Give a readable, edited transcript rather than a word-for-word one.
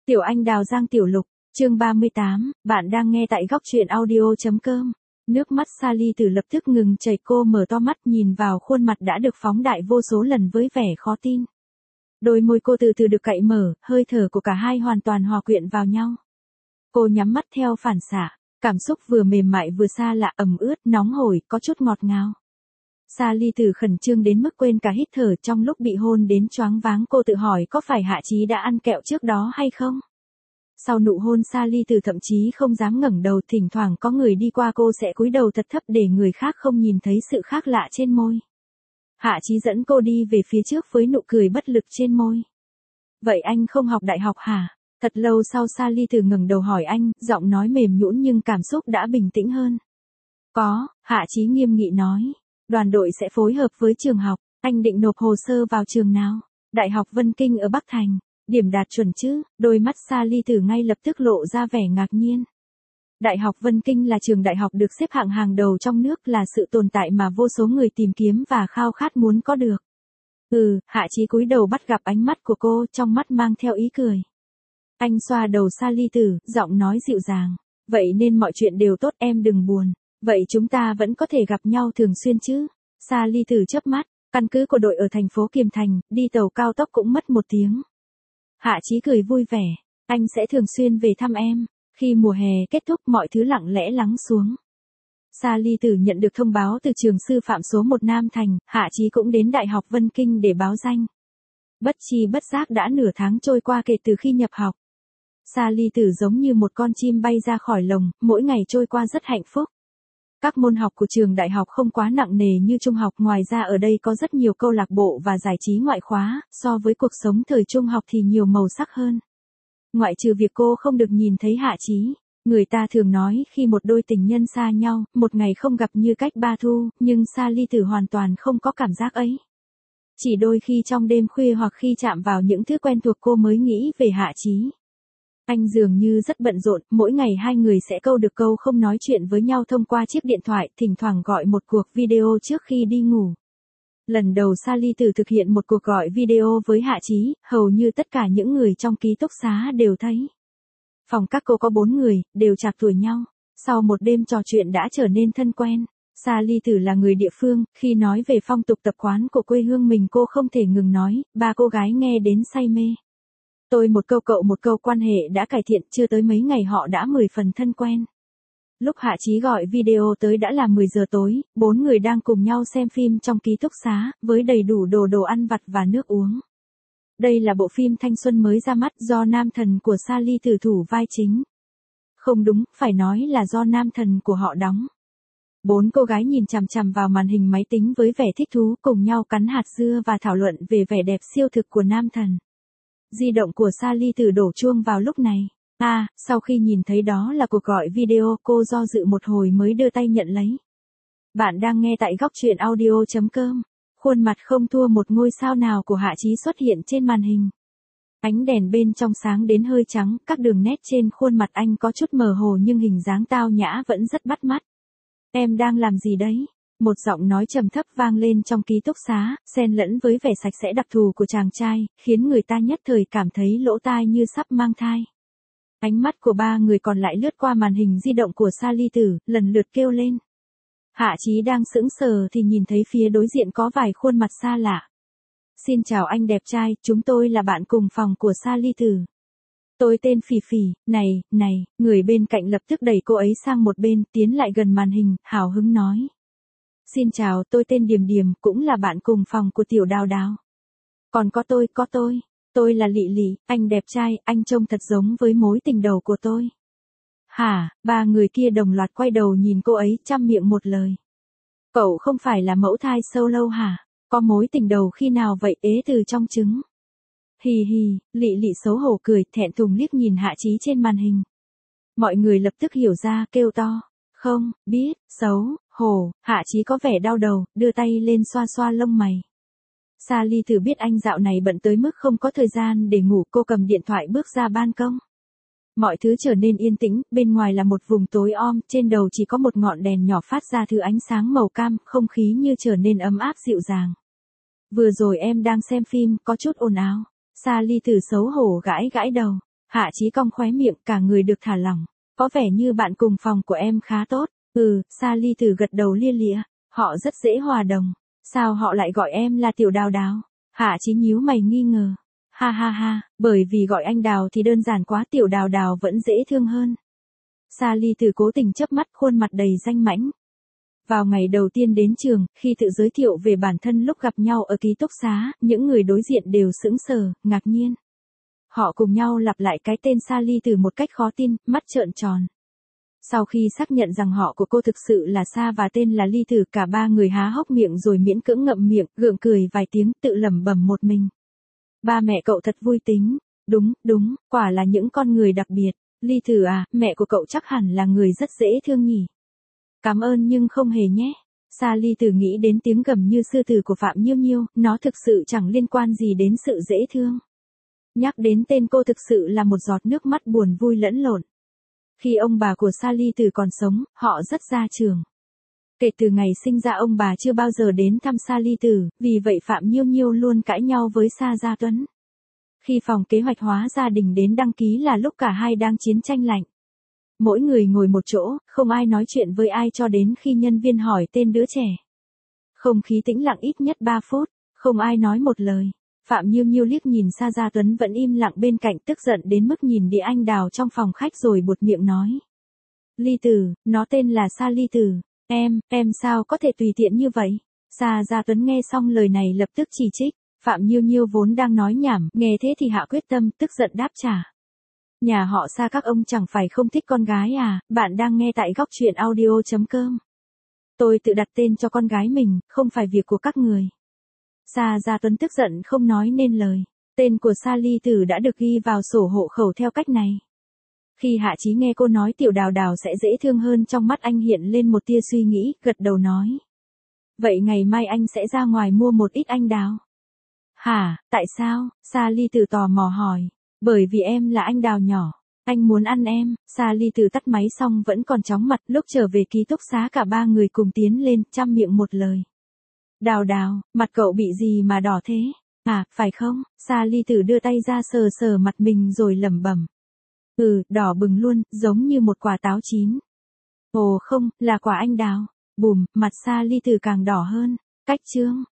Tiểu Anh Đào Giang Tiểu Lục, chương 38, bạn đang nghe tại góc truyện audio.com. Nước mắt Sally Tử lập tức ngừng chảy, cô mở to mắt nhìn vào khuôn mặt đã được phóng đại vô số lần với vẻ khó tin. Đôi môi cô từ từ được cạy mở, hơi thở của cả hai hoàn toàn hòa quyện vào nhau. Cô nhắm mắt theo phản xạ, cảm xúc vừa mềm mại vừa xa lạ, ẩm ướt, nóng hổi, có chút ngọt ngào. Sally Tử khẩn trương đến mức quên cả hít thở, trong lúc bị hôn đến choáng váng cô tự hỏi có phải Hạ Chí đã ăn kẹo trước đó hay không. Sau nụ hôn Sally Tử thậm chí không dám ngẩng đầu, thỉnh thoảng có người đi qua cô sẽ cúi đầu thật thấp để người khác không nhìn thấy sự khác lạ trên môi. Hạ Chí dẫn cô đi về phía trước với nụ cười bất lực trên môi. Vậy anh không học đại học hả? Thật lâu sau Sally Tử ngẩng đầu hỏi anh, giọng nói mềm nhũn nhưng cảm xúc đã bình tĩnh hơn. Có, Hạ Chí nghiêm nghị nói. Đoàn đội sẽ phối hợp với trường học, anh định nộp hồ sơ vào trường nào? Đại học Vân Kinh ở Bắc Thành. Điểm đạt chuẩn chứ? Đôi mắt Sally Tử ngay lập tức lộ ra vẻ ngạc nhiên. Đại học Vân Kinh là trường đại học được xếp hạng hàng đầu trong nước, là sự tồn tại mà vô số người tìm kiếm và khao khát muốn có được. Hạ Chí cúi đầu bắt gặp ánh mắt của cô, trong mắt mang theo ý cười. Anh xoa đầu Sally Tử, giọng nói dịu dàng. Vậy nên mọi chuyện đều tốt, em đừng buồn. Vậy chúng ta vẫn có thể gặp nhau thường xuyên chứ? Sally Tử chớp mắt, căn cứ của đội ở thành phố Kiềm Thành, đi tàu cao tốc cũng mất 1 tiếng. Hạ Chí cười vui vẻ, anh sẽ thường xuyên về thăm em. Khi mùa hè kết thúc mọi thứ lặng lẽ lắng xuống. Sally Tử nhận được thông báo từ trường sư phạm số 1 Nam Thành, Hạ Chí cũng đến Đại học Vân Kinh để báo danh. Bất chi bất giác đã nửa tháng trôi qua kể từ khi nhập học. Sally Tử giống như một con chim bay ra khỏi lồng, mỗi ngày trôi qua rất hạnh phúc. Các môn học của trường đại học không quá nặng nề như trung học, ngoài ra ở đây có rất nhiều câu lạc bộ và giải trí ngoại khóa, so với cuộc sống thời trung học thì nhiều màu sắc hơn. Ngoại trừ việc cô không được nhìn thấy Hạ Chí, người ta thường nói khi một đôi tình nhân xa nhau, một ngày không gặp như cách 3 thu, nhưng Sally Tử hoàn toàn không có cảm giác ấy. Chỉ đôi khi trong đêm khuya hoặc khi chạm vào những thứ quen thuộc cô mới nghĩ về Hạ Chí. Anh dường như rất bận rộn, mỗi ngày hai người sẽ câu được câu không nói chuyện với nhau thông qua chiếc điện thoại, thỉnh thoảng gọi một cuộc video trước khi đi ngủ. Lần đầu Sally Tử thực hiện một cuộc gọi video với Hạ Chí, hầu như tất cả những người trong ký túc xá đều thấy. Phòng các cô có 4 người, đều trạc tuổi nhau. Sau một đêm trò chuyện đã trở nên thân quen. Sally Tử là người địa phương, khi nói về phong tục tập quán của quê hương mình cô không thể ngừng nói, ba cô gái nghe đến say mê. Tôi một câu cậu một câu, quan hệ đã cải thiện, chưa tới mấy ngày họ đã 10 phần thân quen. Lúc Hạ Chí gọi video tới đã là 10 giờ tối, 4 người đang cùng nhau xem phim trong ký túc xá, với đầy đủ đồ ăn vặt và nước uống. Đây là bộ phim thanh xuân mới ra mắt do nam thần của Sally Tử thủ vai chính. Không đúng, phải nói là do nam thần của họ đóng. 4 cô gái nhìn chằm chằm vào màn hình máy tính với vẻ thích thú, cùng nhau cắn hạt dưa và thảo luận về vẻ đẹp siêu thực của nam thần. Di động của Sally Tử đổ chuông vào lúc này. Sau khi nhìn thấy đó là cuộc gọi video, cô do dự một hồi mới đưa tay nhận lấy. Bạn đang nghe tại góc truyện audio.com. Khuôn mặt không thua một ngôi sao nào của Hạ Chí xuất hiện trên màn hình. Ánh đèn bên trong sáng đến hơi trắng, các đường nét trên khuôn mặt anh có chút mờ hồ nhưng hình dáng tao nhã vẫn rất bắt mắt. Em đang làm gì đấy? Một giọng nói trầm thấp vang lên trong ký túc xá, xen lẫn với vẻ sạch sẽ đặc thù của chàng trai, khiến người ta nhất thời cảm thấy lỗ tai như sắp mang thai. Ánh mắt của 3 người còn lại lướt qua màn hình di động của Sally Tử, lần lượt kêu lên. Hạ Chí đang sững sờ thì nhìn thấy phía đối diện có vài khuôn mặt xa lạ. Xin chào anh đẹp trai, chúng tôi là bạn cùng phòng của Sally Tử. Tôi tên Phỉ Phỉ, này, người bên cạnh lập tức đẩy cô ấy sang một bên, tiến lại gần màn hình, hào hứng nói. Xin chào, tôi tên Điềm Điềm, cũng là bạn cùng phòng của Tiểu Đào Đào. Còn có tôi là Lị Lị, anh đẹp trai, anh trông thật giống với mối tình đầu của tôi. Hả? 3 người kia đồng loạt quay đầu nhìn cô ấy, trăm miệng một lời. Cậu không phải là mẫu thai solo hả? Có mối tình đầu khi nào vậy, ế từ trong trứng? Hì hì, Lị Lị xấu hổ cười, thẹn thùng liếc nhìn Hạ Chí trên màn hình. Mọi người lập tức hiểu ra, kêu to. Không, biết, xấu hổ. Hạ Chí có vẻ đau đầu, đưa tay lên xoa xoa lông mày. Sally Tử biết anh dạo này bận tới mức không có thời gian để ngủ, cô cầm điện thoại bước ra ban công. Mọi thứ trở nên yên tĩnh, bên ngoài là một vùng tối om, trên đầu chỉ có một ngọn đèn nhỏ phát ra thứ ánh sáng màu cam, không khí như trở nên ấm áp dịu dàng. Vừa rồi em đang xem phim, có chút ồn ào. Sally Tử xấu hổ gãi gãi đầu. Hạ Chí cong khóe miệng, cả người được thả lỏng. Có vẻ như bạn cùng phòng của em khá tốt. Sally Tử gật đầu lia lịa. Họ rất dễ hòa đồng. Sao họ lại gọi em là Tiểu Đào Đào? Hạ Chí nhíu mày nghi ngờ. Ha ha ha, bởi vì gọi anh Đào thì đơn giản quá, Tiểu Đào Đào vẫn dễ thương hơn. Sally Tử cố tình chớp mắt, khuôn mặt đầy danh mãnh. Vào ngày đầu tiên đến trường, khi tự giới thiệu về bản thân lúc gặp nhau ở ký túc xá, những người đối diện đều sững sờ, ngạc nhiên. Họ cùng nhau lặp lại cái tên Sally Tử một cách khó tin, mắt trợn tròn. Sau khi xác nhận rằng họ của cô thực sự là Sa và tên là Ly Tử, cả ba người há hốc miệng rồi miễn cưỡng ngậm miệng, gượng cười vài tiếng, tự lẩm bẩm một mình. Ba mẹ cậu thật vui tính. Đúng, quả là những con người đặc biệt. Ly Tử à, mẹ của cậu chắc hẳn là người rất dễ thương nhỉ. Cảm ơn nhưng không hề nhé. Sa Ly Tử nghĩ đến tiếng gầm như sư tử của Phạm Nhiêu Nhiêu, nó thực sự chẳng liên quan gì đến sự dễ thương. Nhắc đến tên cô thực sự là một giọt nước mắt buồn vui lẫn lộn. Khi ông bà của Sally Tử còn sống, họ rất gia trưởng. Kể từ ngày sinh ra ông bà chưa bao giờ đến thăm Sally Tử, vì vậy Phạm Nhiêu Nhiêu luôn cãi nhau với Sa Gia Tuấn. Khi phòng kế hoạch hóa gia đình đến đăng ký là lúc cả hai đang chiến tranh lạnh. Mỗi người ngồi một chỗ, không ai nói chuyện với ai cho đến khi nhân viên hỏi tên đứa trẻ. Không khí tĩnh lặng ít nhất 3 phút, không ai nói một lời. Phạm Nhiêu Nhiêu liếc nhìn Sa Gia Tuấn vẫn im lặng bên cạnh, tức giận đến mức nhìn đĩa anh đào trong phòng khách rồi buột miệng nói. Ly Tử, nó tên là Sa Ly Tử. Em sao có thể tùy tiện như vậy? Sa Gia Tuấn nghe xong lời này lập tức chỉ trích. Phạm Nhiêu Nhiêu vốn đang nói nhảm, nghe thế thì hạ quyết tâm, tức giận đáp trả. Nhà họ Sa các ông chẳng phải không thích con gái à? Bạn đang nghe tại góc truyện audio.com. Tôi tự đặt tên cho con gái mình, không phải việc của các người. Sa Gia Tuấn tức giận không nói nên lời. Tên của Sally Tử đã được ghi vào sổ hộ khẩu theo cách này. Khi Hạ Chí nghe cô nói Tiểu Đào Đào sẽ dễ thương hơn, trong mắt anh hiện lên một tia suy nghĩ, gật đầu nói. Vậy ngày mai anh sẽ ra ngoài mua một ít anh đào. Hả, tại sao? Sally Tử tò mò hỏi. Bởi vì em là anh đào nhỏ. Anh muốn ăn em. Sally Tử tắt máy xong vẫn còn chóng mặt, lúc trở về ký túc xá cả ba người cùng tiến lên, chăm miệng một lời. Đào Đào, mặt cậu bị gì mà đỏ thế? À, phải không? Sally Tử đưa tay ra sờ sờ mặt mình rồi lẩm bẩm. Đỏ bừng luôn, giống như một quả táo chín. Ồ không, là quả anh đào. Bùm, mặt Sally Tử càng đỏ hơn. Cách chương.